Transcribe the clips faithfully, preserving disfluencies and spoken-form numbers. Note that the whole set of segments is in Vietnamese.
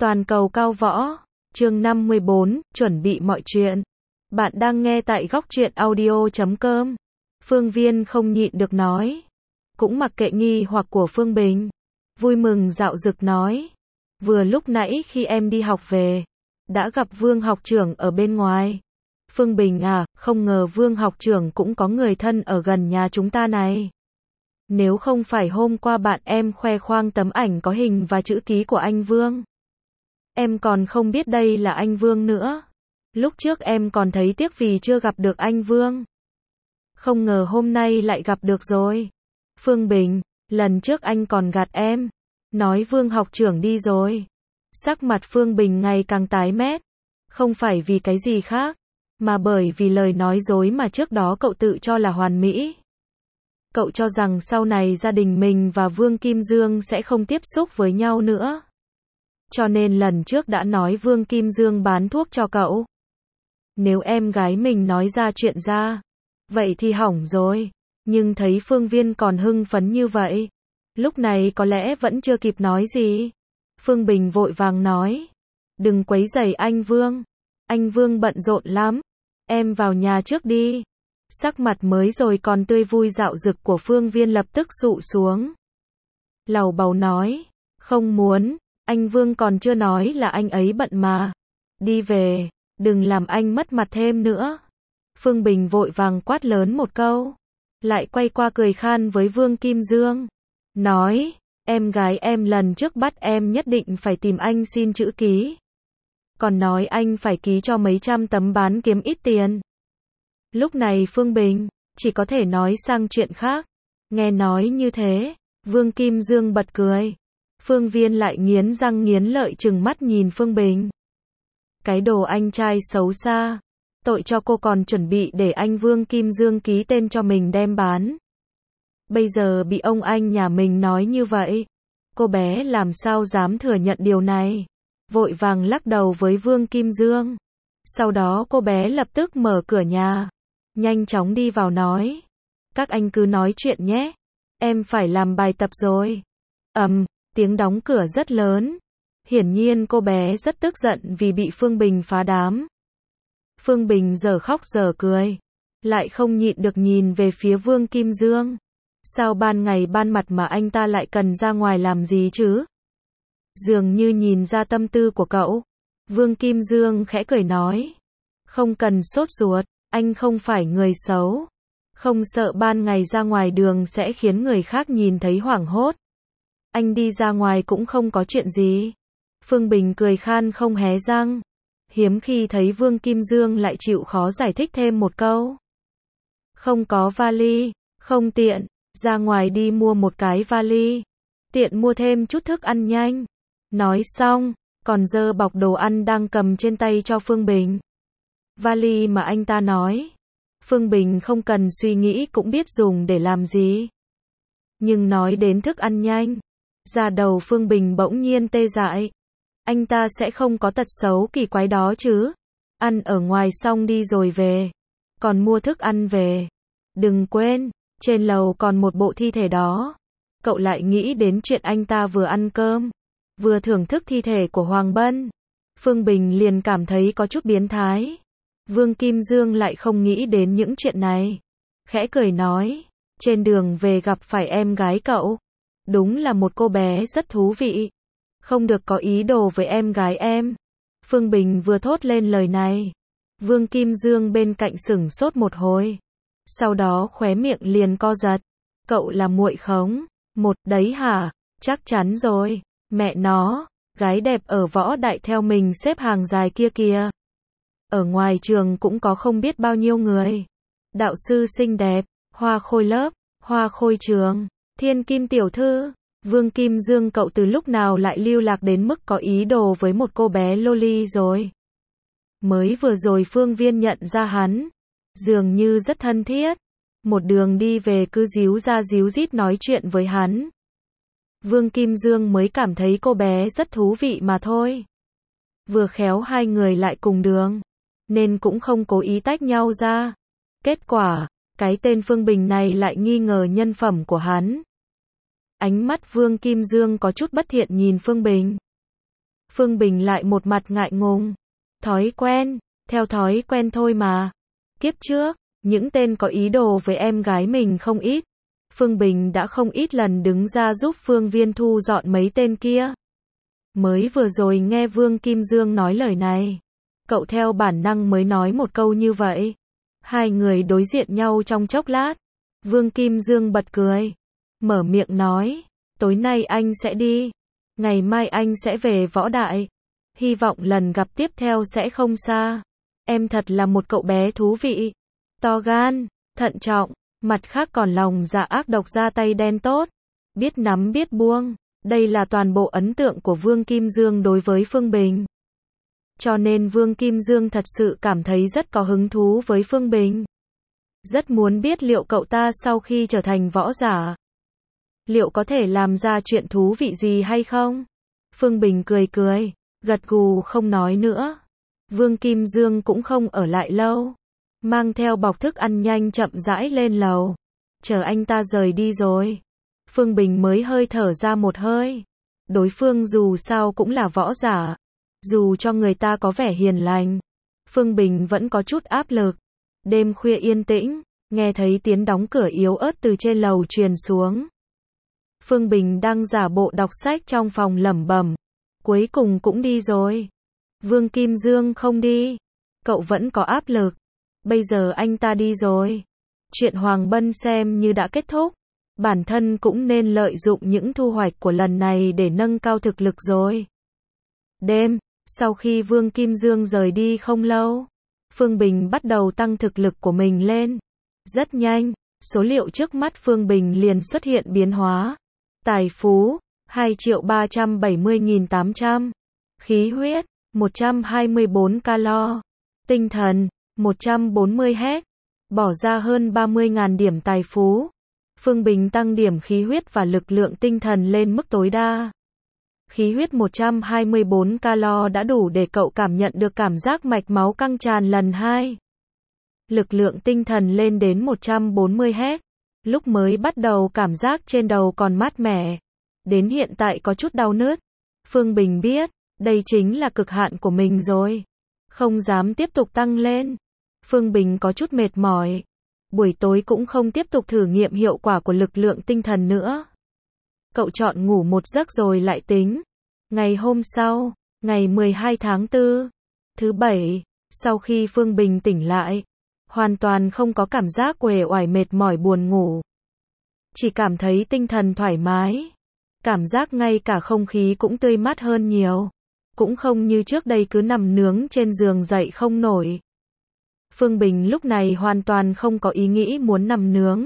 Toàn cầu cao võ, chương năm mươi bốn, chuẩn bị mọi chuyện. Bạn đang nghe tại góc truyện audio chấm com. Phương Viên không nhịn được nói. Cũng mặc kệ nghi hoặc của Phương Bình. Vui mừng dạo dực nói. Vừa lúc nãy khi em đi học về, đã gặp Vương học trưởng ở bên ngoài. Phương Bình à, không ngờ Vương học trưởng cũng có người thân ở gần nhà chúng ta này. Nếu không phải hôm qua bạn em khoe khoang tấm ảnh có hình và chữ ký của anh Vương, em còn không biết đây là anh Vương nữa. Lúc trước em còn thấy tiếc vì chưa gặp được anh Vương. Không ngờ hôm nay lại gặp được rồi. Phương Bình, lần trước anh còn gạt em, nói Vương học trưởng đi rồi. Sắc mặt Phương Bình ngày càng tái mét. Không phải vì cái gì khác, mà bởi vì lời nói dối mà trước đó cậu tự cho là hoàn mỹ. Cậu cho rằng sau này gia đình mình và Vương Kim Dương sẽ không tiếp xúc với nhau nữa. Cho nên lần trước đã nói Vương Kim Dương bán thuốc cho cậu. Nếu em gái mình nói ra chuyện ra, vậy thì hỏng rồi. Nhưng thấy Phương Viên còn hưng phấn như vậy, lúc này có lẽ vẫn chưa kịp nói gì. Phương Bình vội vàng nói, đừng quấy rầy anh Vương. Anh Vương bận rộn lắm. Em vào nhà trước đi. Sắc mặt mới rồi còn tươi vui dạo dực của Phương Viên lập tức sụ xuống. Lầu bầu nói, không muốn, anh Vương còn chưa nói là anh ấy bận mà. Đi về, đừng làm anh mất mặt thêm nữa. Phương Bình vội vàng quát lớn một câu, lại quay qua cười khan với Vương Kim Dương. Nói, em gái em lần trước bắt em nhất định phải tìm anh xin chữ ký. Còn nói anh phải ký cho mấy trăm tấm bán kiếm ít tiền. Lúc này Phương Bình chỉ có thể nói sang chuyện khác. Nghe nói như thế, Vương Kim Dương bật cười. Phương Viên lại nghiến răng nghiến lợi trừng mắt nhìn Phương Bình. Cái đồ anh trai xấu xa, tội cho cô còn chuẩn bị để anh Vương Kim Dương ký tên cho mình đem bán. Bây giờ bị ông anh nhà mình nói như vậy, cô bé làm sao dám thừa nhận điều này. Vội vàng lắc đầu với Vương Kim Dương. Sau đó cô bé lập tức mở cửa nhà, nhanh chóng đi vào nói, các anh cứ nói chuyện nhé, em phải làm bài tập rồi. Ầm, um, tiếng đóng cửa rất lớn. Hiển nhiên cô bé rất tức giận vì bị Phương Bình phá đám. Phương Bình giờ khóc giờ cười, lại không nhịn được nhìn về phía Vương Kim Dương. Sao ban ngày ban mặt mà anh ta lại cần ra ngoài làm gì chứ? Dường như nhìn ra tâm tư của cậu. Vương Kim Dương khẽ cười nói, không cần sốt ruột, anh không phải người xấu. Không sợ ban ngày ra ngoài đường sẽ khiến người khác nhìn thấy hoảng hốt. Anh đi ra ngoài cũng không có chuyện gì. Phương Bình cười khan không hé răng. Hiếm khi thấy Vương Kim Dương lại chịu khó giải thích thêm một câu. Không có vali, không tiện, ra ngoài đi mua một cái vali. Tiện mua thêm chút thức ăn nhanh. Nói xong, còn giơ bọc đồ ăn đang cầm trên tay cho Phương Bình. Vali mà anh ta nói, Phương Bình không cần suy nghĩ cũng biết dùng để làm gì. Nhưng nói đến thức ăn nhanh, da đầu Phương Bình bỗng nhiên tê dại. Anh ta sẽ không có tật xấu kỳ quái đó chứ. Ăn ở ngoài xong đi rồi về, còn mua thức ăn về. Đừng quên, trên lầu còn một bộ thi thể đó. Cậu lại nghĩ đến chuyện anh ta vừa ăn cơm, vừa thưởng thức thi thể của Hoàng Bân. Phương Bình liền cảm thấy có chút biến thái. Vương Kim Dương lại không nghĩ đến những chuyện này. Khẽ cười nói, trên đường về gặp phải em gái cậu. Đúng là một cô bé rất thú vị. Không được có ý đồ với em gái em. Phương Bình vừa thốt lên lời này, Vương Kim Dương bên cạnh sửng sốt một hồi. Sau đó khóe miệng liền co giật. Cậu là muội khống. Một đấy hả? Chắc chắn rồi. Mẹ nó, gái đẹp ở võ đại theo mình xếp hàng dài kia kìa. Ở ngoài trường cũng có không biết bao nhiêu người. Đạo sư xinh đẹp, hoa khôi lớp, hoa khôi trường, thiên kim tiểu thư. Vương Kim Dương cậu từ lúc nào lại lưu lạc đến mức có ý đồ với một cô bé loli rồi. Mới vừa rồi Phương Viên nhận ra hắn, dường như rất thân thiết. Một đường đi về cứ díu ra díu dít nói chuyện với hắn. Vương Kim Dương mới cảm thấy cô bé rất thú vị mà thôi. Vừa khéo hai người lại cùng đường, nên cũng không cố ý tách nhau ra. Kết quả, cái tên Phương Bình này lại nghi ngờ nhân phẩm của hắn. Ánh mắt Vương Kim Dương có chút bất thiện nhìn Phương Bình. Phương Bình lại một mặt ngại ngùng. Thói quen, theo thói quen thôi mà. Kiếp trước, những tên có ý đồ với em gái mình không ít. Phương Bình đã không ít lần đứng ra giúp Phương Viên thu dọn mấy tên kia. Mới vừa rồi nghe Vương Kim Dương nói lời này, cậu theo bản năng mới nói một câu như vậy. Hai người đối diện nhau trong chốc lát. Vương Kim Dương bật cười, mở miệng nói, tối nay anh sẽ đi, ngày mai anh sẽ về Võ Đại. Hy vọng lần gặp tiếp theo sẽ không xa. Em thật là một cậu bé thú vị, to gan, thận trọng, mặt khác còn lòng dạ ác độc, ra tay đen tốt, biết nắm biết buông. Đây là toàn bộ ấn tượng của Vương Kim Dương đối với Phương Bình. Cho nên Vương Kim Dương thật sự cảm thấy rất có hứng thú với Phương Bình. Rất muốn biết liệu cậu ta sau khi trở thành võ giả, liệu có thể làm ra chuyện thú vị gì hay không? Phương Bình cười cười, gật gù không nói nữa. Vương Kim Dương cũng không ở lại lâu, mang theo bọc thức ăn nhanh chậm rãi lên lầu. Chờ anh ta rời đi rồi, Phương Bình mới hơi thở ra một hơi. Đối phương dù sao cũng là võ giả, dù cho người ta có vẻ hiền lành, Phương Bình vẫn có chút áp lực. Đêm khuya yên tĩnh, nghe thấy tiếng đóng cửa yếu ớt từ trên lầu truyền xuống. Phương Bình đang giả bộ đọc sách trong phòng lẩm bẩm, cuối cùng cũng đi rồi. Vương Kim Dương không đi, cậu vẫn có áp lực. Bây giờ anh ta đi rồi, chuyện Hoàng Bân xem như đã kết thúc. Bản thân cũng nên lợi dụng những thu hoạch của lần này để nâng cao thực lực rồi. Đêm, sau khi Vương Kim Dương rời đi không lâu, Phương Bình bắt đầu tăng thực lực của mình lên. Rất nhanh, số liệu trước mắt Phương Bình liền xuất hiện biến hóa. Tài phú, hai triệu ba trăm bảy mươi nghìn tám trăm. Khí huyết, một trăm hai mươi bốn calo. Tinh thần, một trăm bốn mươi héc. Bỏ ra hơn ba mươi nghìn điểm tài phú. Phương Bình tăng điểm khí huyết và lực lượng tinh thần lên mức tối đa. Khí huyết một trăm hai mươi bốn calo đã đủ để cậu cảm nhận được cảm giác mạch máu căng tràn lần hai. Lực lượng tinh thần lên đến một trăm bốn mươi héc. Lúc mới bắt đầu cảm giác trên đầu còn mát mẻ, đến hiện tại có chút đau nứt. Phương Bình biết, đây chính là cực hạn của mình rồi. Không dám tiếp tục tăng lên. Phương Bình có chút mệt mỏi. Buổi tối cũng không tiếp tục thử nghiệm hiệu quả của lực lượng tinh thần nữa. Cậu chọn ngủ một giấc rồi lại tính. Ngày hôm sau, ngày mười hai tháng tư, thứ bảy, sau khi Phương Bình tỉnh lại, hoàn toàn không có cảm giác uể oải mệt mỏi buồn ngủ. Chỉ cảm thấy tinh thần thoải mái. Cảm giác ngay cả không khí cũng tươi mát hơn nhiều. Cũng không như trước đây cứ nằm nướng trên giường dậy không nổi. Phương Bình lúc này hoàn toàn không có ý nghĩ muốn nằm nướng.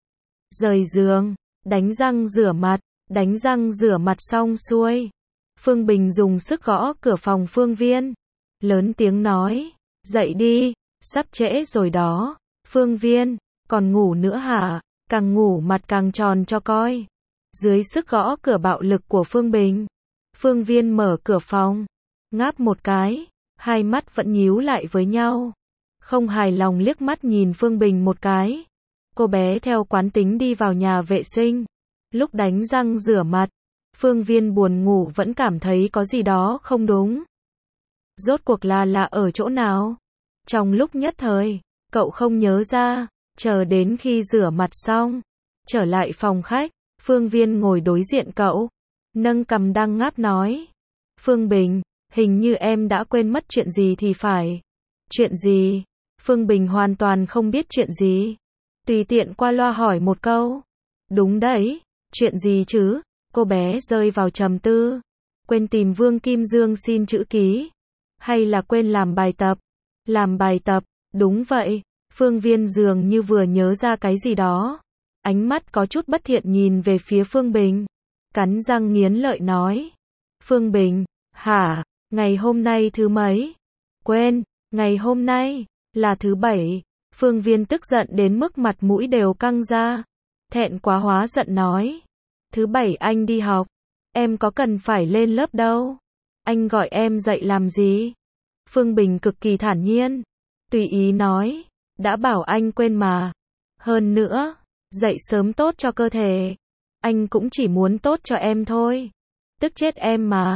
Rời giường, đánh răng rửa mặt, đánh răng rửa mặt xong xuôi. Phương Bình dùng sức gõ cửa phòng Phương Viên. Lớn tiếng nói, dậy đi, sắp trễ rồi đó. Phương Viên, còn ngủ nữa hả? Càng ngủ mặt càng tròn cho coi. Dưới sức gõ cửa bạo lực của Phương Bình, Phương Viên mở cửa phòng, ngáp một cái, hai mắt vẫn nhíu lại với nhau. Không hài lòng liếc mắt nhìn Phương Bình một cái. Cô bé theo quán tính đi vào nhà vệ sinh. Lúc đánh răng rửa mặt, Phương Viên buồn ngủ vẫn cảm thấy có gì đó không đúng. Rốt cuộc là là ở chỗ nào? Trong lúc nhất thời, cậu không nhớ ra, chờ đến khi rửa mặt xong, trở lại phòng khách, Phương Viên ngồi đối diện cậu, nâng cằm đang ngáp nói. Phương Bình, hình như em đã quên mất chuyện gì thì phải. Chuyện gì? Phương Bình hoàn toàn không biết chuyện gì. Tùy tiện qua loa hỏi một câu. Đúng đấy, chuyện gì chứ? Cô bé rơi vào trầm tư. Quên tìm Vương Kim Dương xin chữ ký. Hay là quên làm bài tập? Làm bài tập, đúng vậy. Phương Viên dường như vừa nhớ ra cái gì đó. Ánh mắt có chút bất thiện nhìn về phía Phương Bình. Cắn răng nghiến lợi nói. Phương Bình, hả? Ngày hôm nay thứ mấy? Quên, ngày hôm nay là thứ bảy. Phương Viên tức giận đến mức mặt mũi đều căng ra. Thẹn quá hóa giận nói. Thứ bảy anh đi học. Em có cần phải lên lớp đâu. Anh gọi em dậy làm gì? Phương Bình cực kỳ thản nhiên. Tùy ý nói. Đã bảo anh quên mà. Hơn nữa, dậy sớm tốt cho cơ thể. Anh cũng chỉ muốn tốt cho em thôi. Tức chết em mà.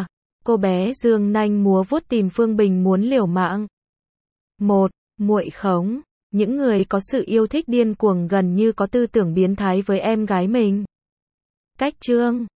Cô bé dương nanh múa vuốt tìm Phương Bình muốn liều mạng. Một, muội khống. Những người có sự yêu thích điên cuồng gần như có tư tưởng biến thái với em gái mình. Cách chương